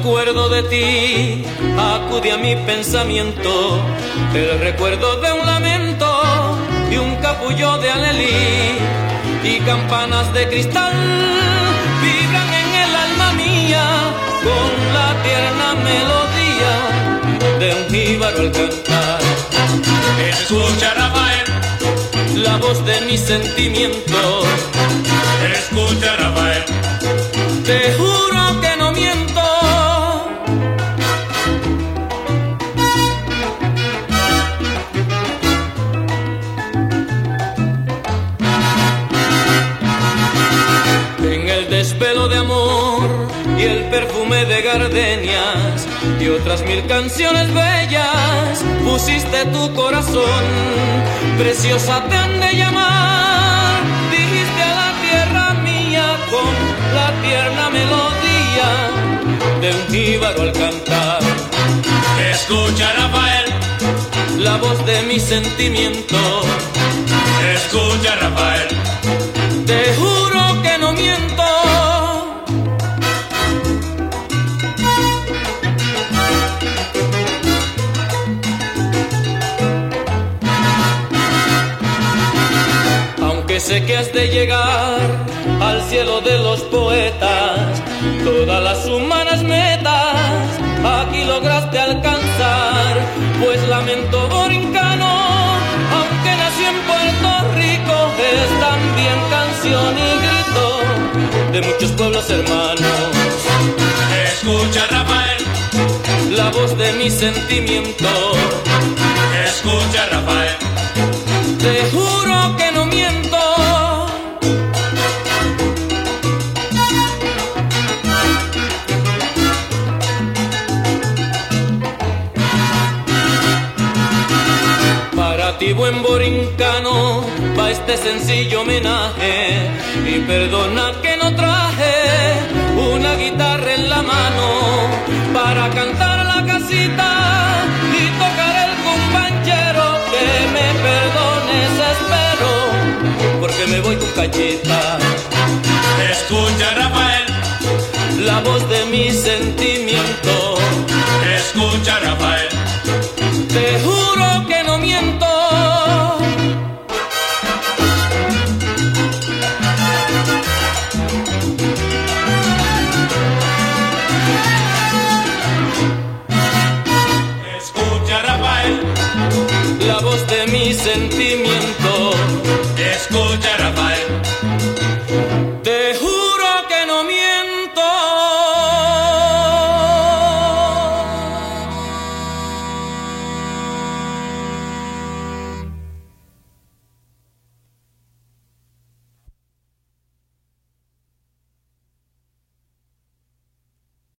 acuerdo de ti, acude a mi pensamiento el recuerdo de un lamento y un capullo de alelí, y campanas de cristal vibran en el alma mía con la tierna melodía de un jíbaro al cantar. Escucha, Rafael, la voz de mi sentimiento. escucha, Rafael, Te juro que no miento. En el desvelo de amor y el perfume de gardenias y otras mil canciones bellas, pusiste tu corazón. Preciosa te han de llamar, dijiste a la tierra mía con la tierna melodía de un jíbaro al cantar. escucha, Rafael, La voz de mi sentimiento. escucha, Rafael, Te juro que no miento. Aunque sé que has de llegar al cielo de los poetas, todas las humanas metas aquí lograste alcanzar, pues lamento borincano, aunque nací en Puerto Rico, es también canción y grito de muchos pueblos hermanos. escucha, Rafael, La voz de mi sentimiento. escucha, Rafael, Te juro que no miento. Para ti, buen borincano, va este sencillo homenaje, y perdona que no traje una guitarra en la mano para cantar la casita y tocar el cumbanchero. Que me perdones, espero, porque me voy con cachita. escucha, Rafael, La voz de mi sentimiento. escucha, Rafael, Te juro que no miento. escucha, Rafael, La voz de mi sentimiento.